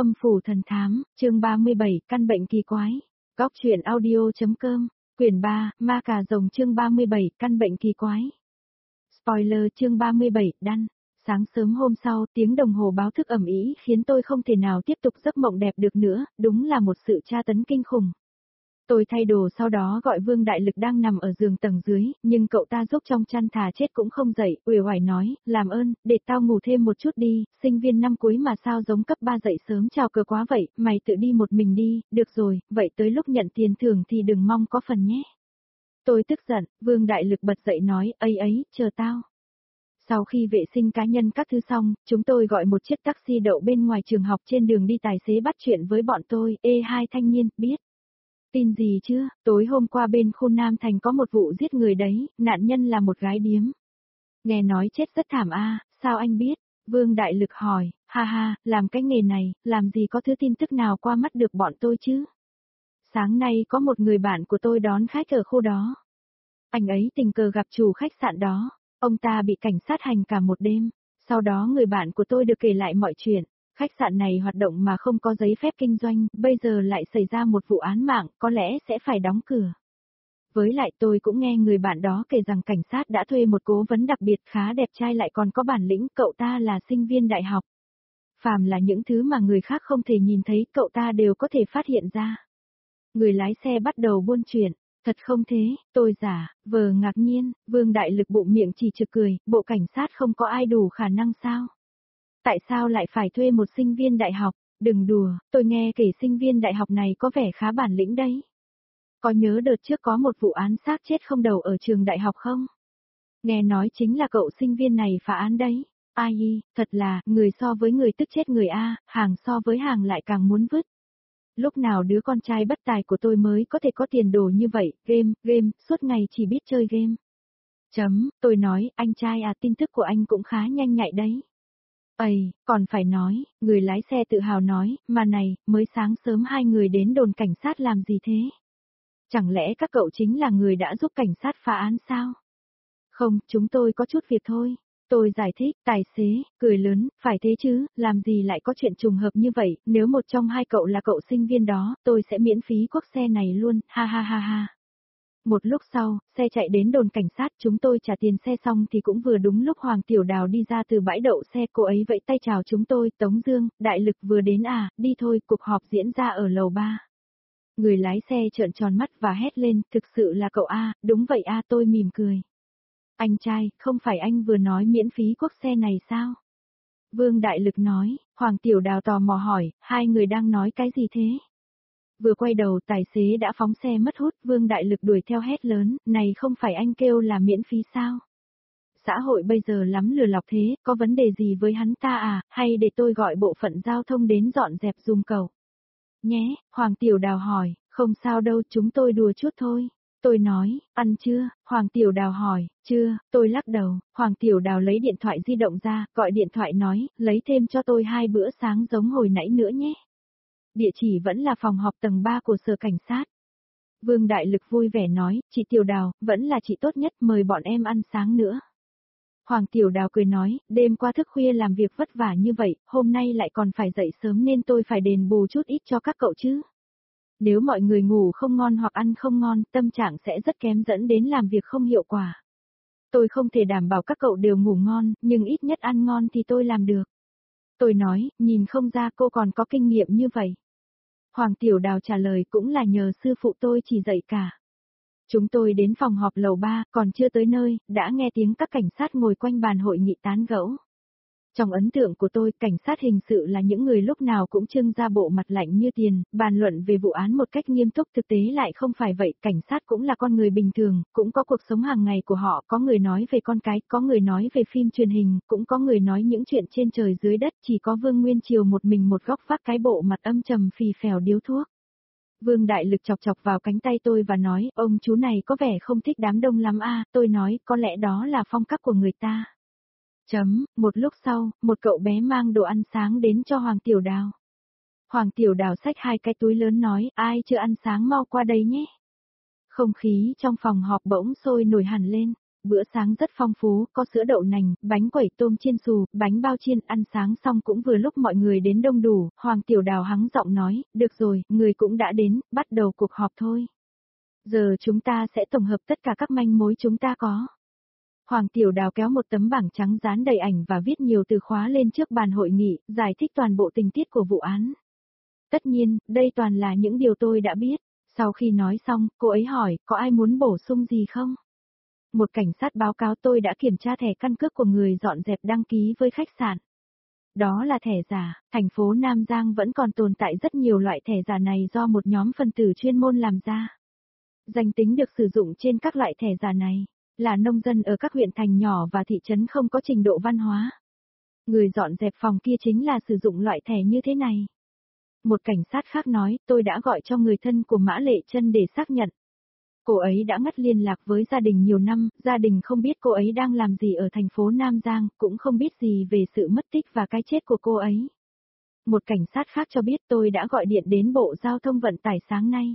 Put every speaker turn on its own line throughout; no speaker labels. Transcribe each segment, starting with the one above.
Âm phủ thần thám, chương 37, căn bệnh kỳ quái. Góc truyện audio.com, quyển 3, ma cà rồng chương 37, căn bệnh kỳ quái. Spoiler chương 37, đăng. Sáng sớm hôm sau, tiếng đồng hồ báo thức ầm ĩ khiến tôi không thể nào tiếp tục giấc mộng đẹp được nữa, đúng là một sự tra tấn kinh khủng. Tôi thay đồ sau đó gọi Vương Đại Lực đang nằm ở giường tầng dưới, nhưng cậu ta giúp trong chăn thà chết cũng không dậy, uể oải nói, làm ơn, để tao ngủ thêm một chút đi, sinh viên năm cuối mà sao giống cấp 3 dậy sớm chào cờ quá vậy, mày tự đi một mình đi, được rồi, vậy tới lúc nhận tiền thưởng thì đừng mong có phần nhé. Tôi tức giận, Vương Đại Lực bật dậy nói, ấy, chờ tao. Sau khi vệ sinh cá nhân các thứ xong, chúng tôi gọi một chiếc taxi đậu bên ngoài trường học trên đường đi tài xế bắt chuyện với bọn tôi, hai thanh niên, biết. Tin gì chưa, tối hôm qua bên khu Nam Thành có một vụ giết người đấy, nạn nhân là một gái điếm. Nghe nói chết rất thảm sao anh biết? Vương Đại Lực hỏi, ha, làm cái nghề này, làm gì có thứ tin tức nào qua mắt được bọn tôi chứ? Sáng nay có một người bạn của tôi đón khách ở khu đó. Anh ấy tình cờ gặp chủ khách sạn đó, ông ta bị cảnh sát hành cả một đêm. Sau đó người bạn của tôi được kể lại mọi chuyện. Khách sạn này hoạt động mà không có giấy phép kinh doanh, bây giờ lại xảy ra một vụ án mạng, có lẽ sẽ phải đóng cửa. Với lại tôi cũng nghe người bạn đó kể rằng cảnh sát đã thuê một cố vấn đặc biệt khá đẹp trai lại còn có bản lĩnh, cậu ta là sinh viên đại học. Phàm là những thứ mà người khác không thể nhìn thấy, cậu ta đều có thể phát hiện ra. Người lái xe bắt đầu buôn chuyện. Thật không thế, tôi giả, vờ ngạc nhiên, Vương Đại Lực bụng miệng chỉ trực cười, bộ cảnh sát không có ai đủ khả năng sao? Tại sao lại phải thuê một sinh viên đại học? Đừng đùa, tôi nghe kể sinh viên đại học này có vẻ khá bản lĩnh đấy. Có nhớ đợt trước có một vụ án xác chết không đầu ở trường đại học không? Nghe nói chính là cậu sinh viên này phá án đấy. Ai, thật là, người so với người tức chết người hàng so với hàng lại càng muốn vứt. Lúc nào đứa con trai bất tài của tôi mới có thể có tiền đồ như vậy, game, suốt ngày chỉ biết chơi game. Tôi nói, anh trai tin tức của anh cũng khá nhanh nhạy đấy. Còn phải nói, người lái xe tự hào nói, mà này, mới sáng sớm hai người đến đồn cảnh sát làm gì thế? Chẳng lẽ các cậu chính là người đã giúp cảnh sát phá án sao? Không, chúng tôi có chút việc thôi. Tôi giải thích, tài xế, cười lớn, phải thế chứ, làm gì lại có chuyện trùng hợp như vậy, nếu một trong hai cậu là cậu sinh viên đó, tôi sẽ miễn phí quốc xe này luôn, ha. Một lúc sau, xe chạy đến đồn cảnh sát, chúng tôi trả tiền xe xong thì cũng vừa đúng lúc Hoàng Tiểu Đào đi ra từ bãi đậu xe, cô ấy vẫy tay chào chúng tôi, Tống Dương, Đại Lực vừa đến đi thôi, cuộc họp diễn ra ở lầu 3. Người lái xe trợn tròn mắt và hét lên, thực sự là cậu đúng vậy tôi mỉm cười. Anh trai, không phải anh vừa nói miễn phí quốc xe này sao? Vương Đại Lực nói, Hoàng Tiểu Đào tò mò hỏi, hai người đang nói cái gì thế? Vừa quay đầu tài xế đã phóng xe mất hút, Vương Đại Lực đuổi theo hét lớn, này không phải anh kêu là miễn phí sao? Xã hội bây giờ lắm lừa lọc thế, có vấn đề gì với hắn ta hay để tôi gọi bộ phận giao thông đến dọn dẹp dùm cậu? Nhé, Hoàng Tiểu Đào hỏi, không sao đâu, chúng tôi đùa chút thôi. Tôi nói, ăn chưa? Hoàng Tiểu Đào hỏi, chưa, tôi lắc đầu. Hoàng Tiểu Đào lấy điện thoại di động ra, gọi điện thoại nói, lấy thêm cho tôi 2 bữa sáng giống hồi nãy nữa nhé. Địa chỉ vẫn là phòng họp tầng 3 của sở cảnh sát. Vương Đại Lực vui vẻ nói, chị Tiểu Đào, vẫn là chị tốt nhất, mời bọn em ăn sáng nữa. Hoàng Tiểu Đào cười nói, đêm qua thức khuya làm việc vất vả như vậy, hôm nay lại còn phải dậy sớm nên tôi phải đền bù chút ít cho các cậu chứ. Nếu mọi người ngủ không ngon hoặc ăn không ngon, tâm trạng sẽ rất kém dẫn đến làm việc không hiệu quả. Tôi không thể đảm bảo các cậu đều ngủ ngon, nhưng ít nhất ăn ngon thì tôi làm được. Tôi nói, nhìn không ra cô còn có kinh nghiệm như vậy. Hoàng Tiểu Đào trả lời cũng là nhờ sư phụ tôi chỉ dạy cả. Chúng tôi đến phòng họp lầu 3, còn chưa tới nơi, đã nghe tiếng các cảnh sát ngồi quanh bàn hội nghị tán gẫu. Trong ấn tượng của tôi, cảnh sát hình sự là những người lúc nào cũng trưng ra bộ mặt lạnh như tiền, bàn luận về vụ án một cách nghiêm túc, thực tế lại không phải vậy, cảnh sát cũng là con người bình thường, cũng có cuộc sống hàng ngày của họ, có người nói về con cái, có người nói về phim truyền hình, cũng có người nói những chuyện trên trời dưới đất, chỉ có Vương Nguyên Triều một mình một góc vác cái bộ mặt âm trầm phì phèo điếu thuốc. Vương Đại Lực chọc chọc vào cánh tay tôi và nói, ông chú này có vẻ không thích đám đông lắm tôi nói, có lẽ đó là phong cách của người ta. Một lúc sau, một cậu bé mang đồ ăn sáng đến cho Hoàng Tiểu Đào. Hoàng Tiểu Đào xách 2 cái túi lớn nói, ai chưa ăn sáng mau qua đây nhé. Không khí trong phòng họp bỗng sôi nổi hẳn lên. bữa sáng rất phong phú, có sữa đậu nành, bánh quẩy tôm chiên xù, bánh bao chiên, ăn sáng xong cũng vừa lúc mọi người đến đông đủ, Hoàng Tiểu Đào hắng giọng nói, được rồi, người cũng đã đến, bắt đầu cuộc họp thôi. Giờ chúng ta sẽ tổng hợp tất cả các manh mối chúng ta có. Hoàng Tiểu Đào kéo một tấm bảng trắng dán đầy ảnh và viết nhiều từ khóa lên trước bàn hội nghị, giải thích toàn bộ tình tiết của vụ án. Tất nhiên, đây toàn là những điều tôi đã biết. Sau khi nói xong, cô ấy hỏi, có ai muốn bổ sung gì không? Một cảnh sát báo cáo tôi đã kiểm tra thẻ căn cước của người dọn dẹp đăng ký với khách sạn. Đó là thẻ giả, thành phố Nam Giang vẫn còn tồn tại rất nhiều loại thẻ giả này do một nhóm phân tử chuyên môn làm ra. Danh tính được sử dụng trên các loại thẻ giả này là nông dân ở các huyện thành nhỏ và thị trấn không có trình độ văn hóa. Người dọn dẹp phòng kia chính là sử dụng loại thẻ như thế này. Một cảnh sát khác nói, tôi đã gọi cho người thân của Mã Lệ Chân để xác nhận. Cô ấy đã ngắt liên lạc với gia đình nhiều năm, gia đình không biết cô ấy đang làm gì ở thành phố Nam Giang, cũng không biết gì về sự mất tích và cái chết của cô ấy. Một cảnh sát khác cho biết tôi đã gọi điện đến Bộ Giao thông Vận tải sáng nay.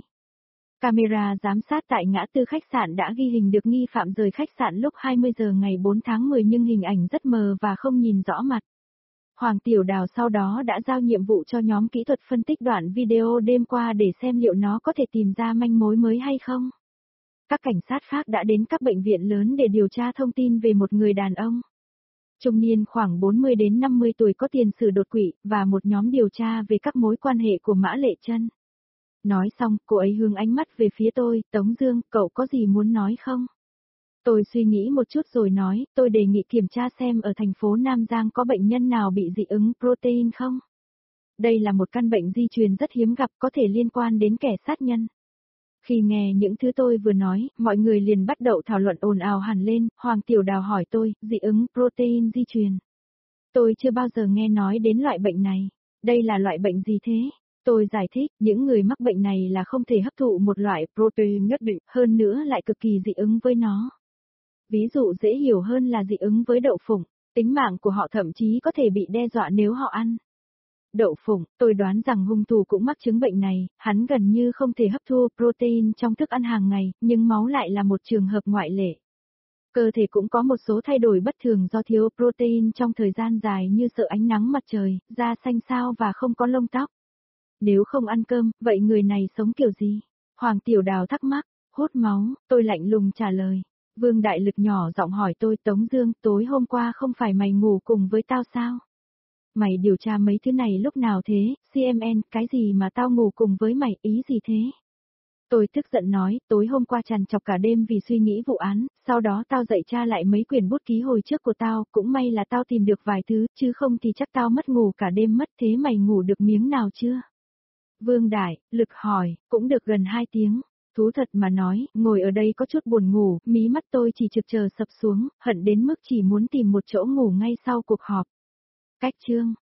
Camera giám sát tại ngã tư khách sạn đã ghi hình được nghi phạm rời khách sạn lúc 20 giờ ngày 4 tháng 10 nhưng hình ảnh rất mờ và không nhìn rõ mặt. Hoàng Tiểu Đào sau đó đã giao nhiệm vụ cho nhóm kỹ thuật phân tích đoạn video đêm qua để xem liệu nó có thể tìm ra manh mối mới hay không. Các cảnh sát khác đã đến các bệnh viện lớn để điều tra thông tin về một người đàn ông trung niên khoảng 40 đến 50 tuổi có tiền sử đột quỵ và một nhóm điều tra về các mối quan hệ của Mã Lệ Chân. Nói xong, cô ấy hướng ánh mắt về phía tôi, Tống Dương, cậu có gì muốn nói không? Tôi suy nghĩ một chút rồi nói, tôi đề nghị kiểm tra xem ở thành phố Nam Giang có bệnh nhân nào bị dị ứng protein không? Đây là một căn bệnh di truyền rất hiếm gặp có thể liên quan đến kẻ sát nhân. Khi nghe những thứ tôi vừa nói, mọi người liền bắt đầu thảo luận ồn ào hẳn lên, Hoàng Tiểu Đào hỏi tôi, dị ứng protein di truyền. Tôi chưa bao giờ nghe nói đến loại bệnh này. Đây là loại bệnh gì thế? Tôi giải thích, những người mắc bệnh này là không thể hấp thụ một loại protein nhất định, hơn nữa lại cực kỳ dị ứng với nó. Ví dụ dễ hiểu hơn là dị ứng với đậu phụng, tính mạng của họ thậm chí có thể bị đe dọa nếu họ ăn. Đậu phụng, tôi đoán rằng hung thủ cũng mắc chứng bệnh này, hắn gần như không thể hấp thu protein trong thức ăn hàng ngày, nhưng máu lại là một trường hợp ngoại lệ. Cơ thể cũng có một số thay đổi bất thường do thiếu protein trong thời gian dài như sợ ánh nắng mặt trời, da xanh xao và không có lông tóc. Nếu không ăn cơm, vậy người này sống kiểu gì? Hoàng Tiểu Đào thắc mắc, hút máu, tôi lạnh lùng trả lời. Vương Đại Lực nhỏ giọng hỏi tôi, Tống Dương, tối hôm qua không phải mày ngủ cùng với tao sao? Mày điều tra mấy thứ này lúc nào thế, CMN, cái gì mà tao ngủ cùng với mày, ý gì thế? Tôi tức giận nói, tối hôm qua trằn trọc cả đêm vì suy nghĩ vụ án, sau đó tao dậy tra lại mấy quyển bút ký hồi trước của tao, cũng may là tao tìm được vài thứ, chứ không thì chắc tao mất ngủ cả đêm mất, thế mày ngủ được miếng nào chưa? Vương Đại Lực hỏi, cũng được gần 2 tiếng. Thú thật mà nói, ngồi ở đây có chút buồn ngủ, mí mắt tôi chỉ trực chờ sập xuống, hận đến mức chỉ muốn tìm một chỗ ngủ ngay sau cuộc họp. Cách chương